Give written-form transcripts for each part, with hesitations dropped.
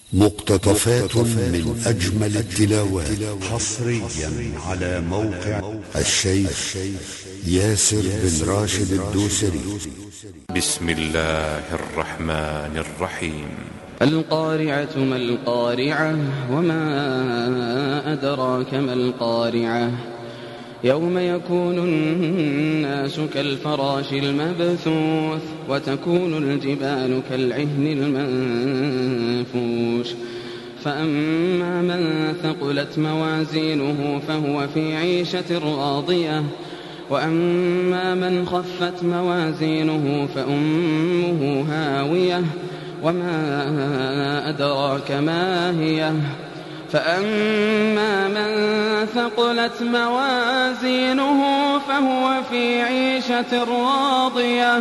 مقتطفات من أجمل التلاوات حصريا على موقع الشيخ ياسر بن راشد الدوسري. بسم الله الرحمن الرحيم. القارعة ما القارعة وما أدراك ما القارعة يوم يكون الناس كالفراش المبثوث وتكون الجبال كالعهن المنفوش فأما من ثقلت موازينه فهو في عيشة راضية وأما من خفت موازينه فأمه هاوية وما أدراك ما هي فأما من ثقلت موازينه فهو في عيشة راضية.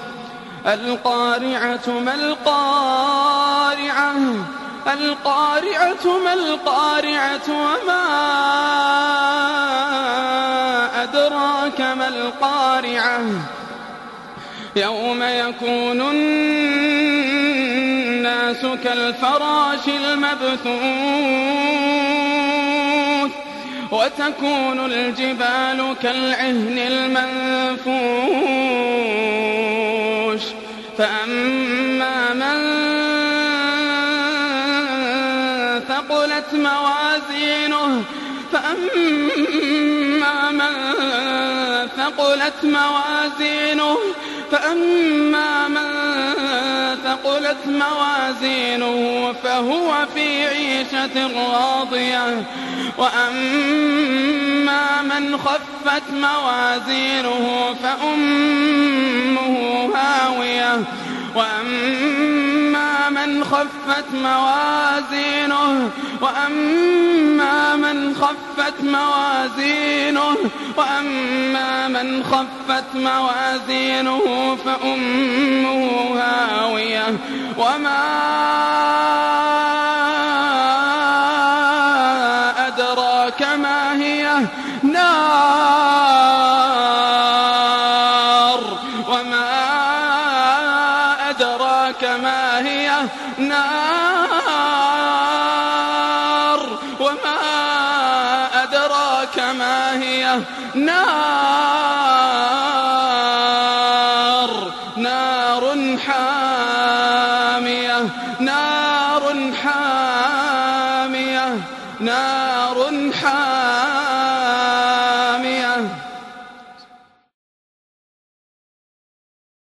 القارعة ما القارعة القارعة ما القارعة وما أدراك ما القارعة يوم يكون الناس كالفراش المبثوث وتكون الجبال كالعهن المنفوش فأما من ثقلت موازينه فهو في عيشة راضية وأما من خفت موازينه فأمه هاوية وأما من خفت موازينه فأمه هاوية وما أدراك ما هي نار وما أدراك ما هي نار وما أدراك ما هي نار حامية